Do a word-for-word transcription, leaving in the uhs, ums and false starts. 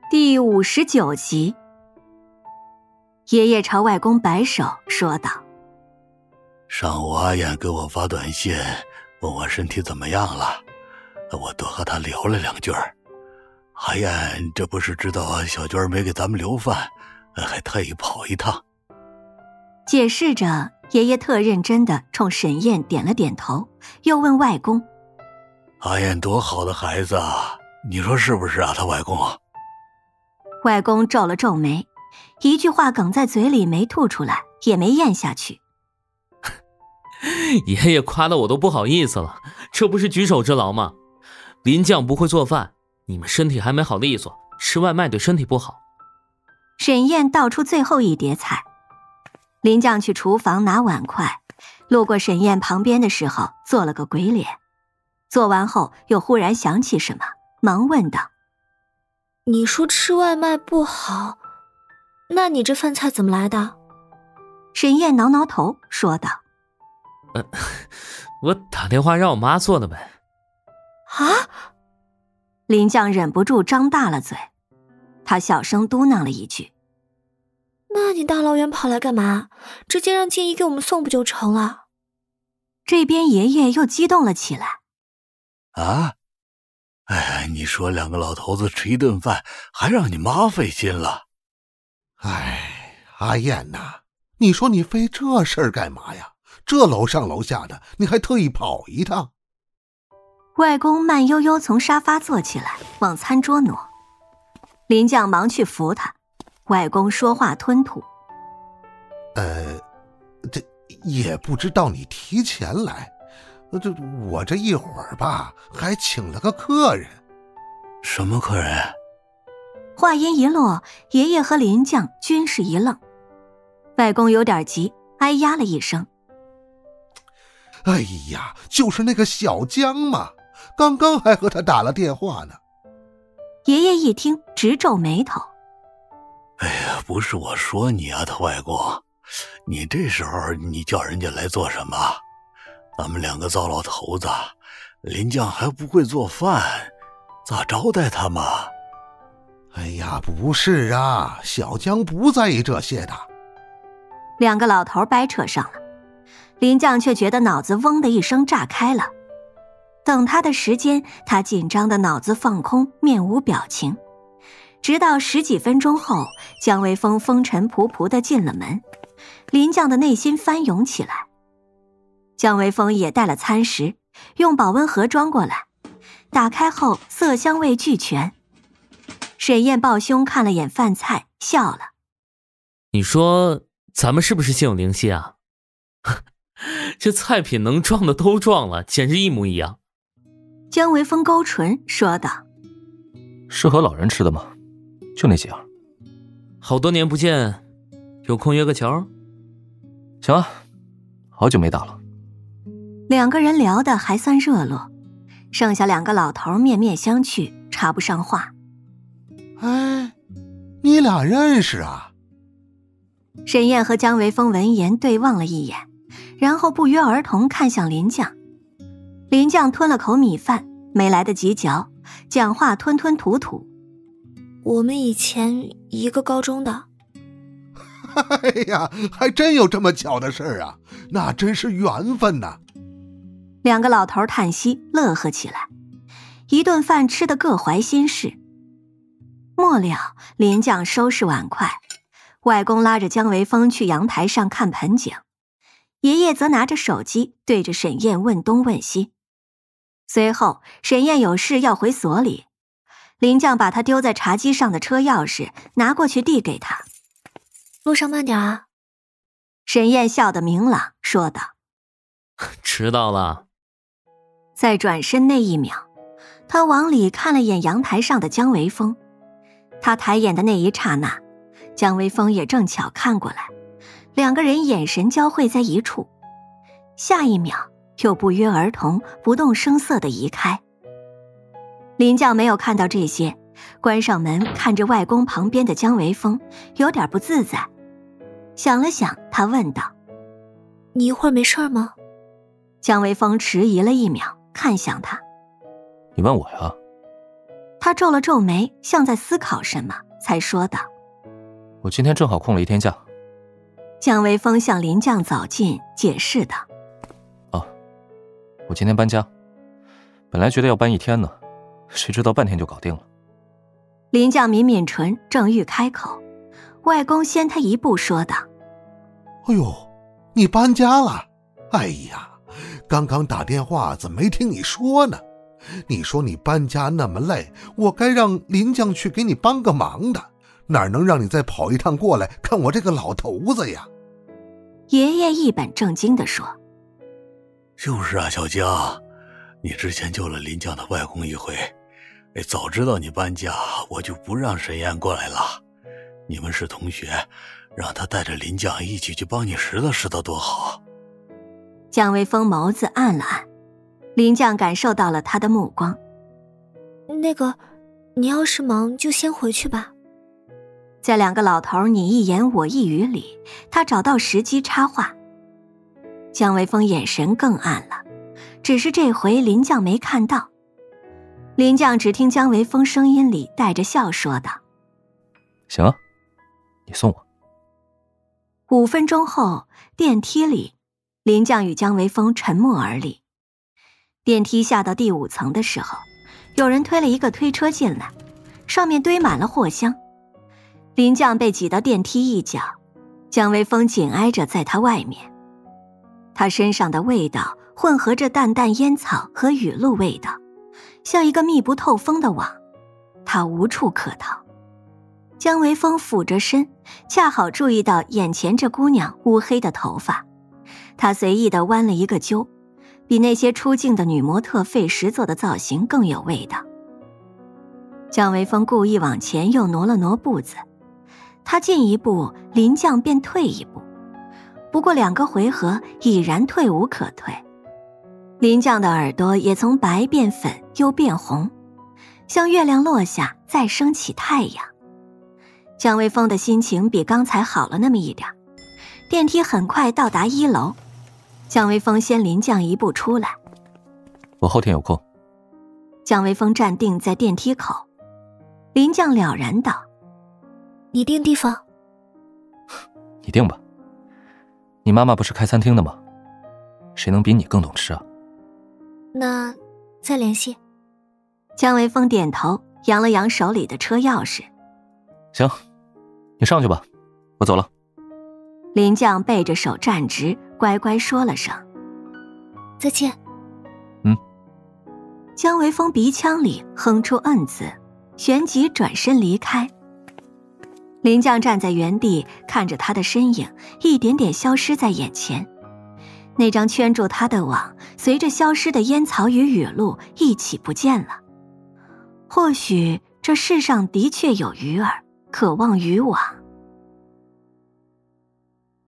第五十九集，爷爷朝外公摆手说道： 上午阿燕给我发短信问我身体怎么样了，我多和她聊了两句。阿燕这不是知道小娟没给咱们留饭，还特意跑一趟。 解释着，爷爷特认真地冲沈燕点了点头，又问外公： 阿燕多好的孩子啊，你说是不是啊，他外公？ 外公皱了皱眉，一句话哽在嘴里没吐出来，也没咽下去。 爷爷夸得我都不好意思了，这不是举手之劳吗？林酱不会做饭，你们身体还没好利索，吃外卖对身体不好。 沈燕倒出最后一碟菜，林酱去厨房拿碗筷，路过沈燕旁边的时候做了个鬼脸，做完后又忽然想起什么，忙问道： 你说吃外卖不好，那你这饭菜怎么来的？ 沈燕挠挠头说道： 呃，我打电话让我妈做的呗。 啊！ 林酱忍不住张大了嘴，他小声嘟囔了一句： 那你大老远跑来干嘛？直接让静怡给我们送不就成了？ 这边爷爷又激动了起来： 啊？哎，你说两个老头子吃一顿饭，还让你妈费心了。 哎，阿燕呐，你说你费这事儿干嘛呀？这楼上楼下的，你还特意跑一趟。 外公慢悠悠从沙发坐起来，往餐桌挪。林酱忙去扶他，外公说话吞吐： 呃，这也不知道你提前来，这我这一会儿吧，还请了个客人。 什么客人？ 话音一落，爷爷和林酱均是一愣。外公有点急，哎呀了一声： 哎呀，就是那个小江嘛，刚刚还和他打了电话呢。 爷爷一听直皱眉头： 哎呀，不是我说你啊，他外公，你这时候你叫人家来做什么？咱们两个糟老头子，林酱还不会做饭，咋招待他嘛？ 哎呀，不是啊，小江不在意这些的。 两个老头掰扯上了，林酱却觉得脑子嗡的一声炸开了。等他的时间，他紧张的脑子放空，面无表情。直到十几分钟后，江微风风尘仆仆地进了门，林酱的内心翻涌起来。江微风也带了餐食，用保温盒装过来，打开后色香味俱全。沈燕抱胸看了眼饭菜，笑了： 你说咱们是不是心有灵犀啊？这菜品能撞的都撞了，简直一模一样。 江微风勾唇说道： 适合老人吃的吗？就那几样。 好多年不见，有空约个球？ 行啊，好久没打了。 两个人聊得还算热络，剩下两个老头面面相觑，插不上话。 哎，你俩认识啊？ 沈燕和江微风闻言对望了一眼，然后不约而同看向林酱。林酱吞了口米饭，没来得及嚼，讲话吞吞吐吐： 我们以前一个高中的。 哎呀，还真有这么巧的事儿啊，那真是缘分呐。 两个老头叹息，乐呵起来。一顿饭吃得各怀心事。末了，林酱收拾碗筷，外公拉着江微风去阳台上看盆景，爷爷则拿着手机对着沈燕问东问西。随后沈燕有事要回所里，林酱把他丢在茶几上的车钥匙拿过去递给他： 路上慢点啊。 沈燕笑得明朗说道： 知道了。 在转身那一秒，他往里看了眼阳台上的江微风。他抬眼的那一刹那，江微风也正巧看过来，两个人眼神交汇在一处，下一秒又不约而同不动声色地移开。林酱没有看到这些，关上门看着外公旁边的江微风，有点不自在。想了想，他问道： 你一会儿没事吗？ 江微风迟疑了一秒，看向他： 你问我呀？ 他皱了皱眉，像在思考什么，才说道： 我今天正好空了一天假。 江微风向林绛走近，解释道： 哦，我今天搬家，本来觉得要搬一天呢，谁知道半天就搞定了。 林绛抿抿唇，正欲开口，外公先他一步说道： 哎呦，你搬家了？哎呀，刚刚打电话怎么没听你说呢？你说你搬家那么累，我该让林绛去给你帮个忙的，哪能让你再跑一趟过来看我这个老头子呀？ 爷爷一本正经地说： 就是啊，小江，你之前救了林绛的外公一回，早知道你搬家，我就不让沈燕过来了。你们是同学，让他带着林绛一起去帮你拾掇拾掇多好。 江微风眸子暗了暗，林绛感受到了他的目光。 那个，你要是忙就先回去吧。 在两个老头你一言我一语里，他找到时机插话。江微风眼神更暗了，只是这回林绛没看到。林绛只听江微风声音里带着笑说道： 行啊，你送我。 五分钟后，电梯里，林绛与江微风沉默而立。电梯下到第五层的时候，有人推了一个推车进来，上面堆满了货箱。林绛被挤到电梯一角，江微风紧挨着在他外面。他身上的味道混合着淡淡烟草和雨露味道，像一个密不透风的网，他无处可逃。江微风俯着身，恰好注意到眼前这姑娘乌黑的头发，他随意地弯了一个揪，比那些出镜的女模特费时做的造型更有味道。江微风故意往前又挪了挪步子，他进一步，林绛便退一步，不过两个回合已然退无可退。林绛的耳朵也从白变粉又变红，像月亮落下再升起太阳。江微风的心情比刚才好了那么一点。电梯很快到达一楼，江微风先林绛一步出来。 我后天有空。 江微风站定在电梯口，林绛了然道： 你定地方？ 你定吧，你妈妈不是开餐厅的吗？谁能比你更懂吃啊？ 那再联系。 江微风点头，扬了扬手里的车钥匙。 行，你上去吧，我走了。 林绛背着手站直，乖乖说了声再见。 嗯。 江微风鼻腔里哼出嗯字，旋即转身离开。林绛站在原地，看着他的身影一点点消失在眼前。那张圈住他的网，随着消失的烟草与雨露一起不见了。或许这世上的确有鱼儿渴望渔网。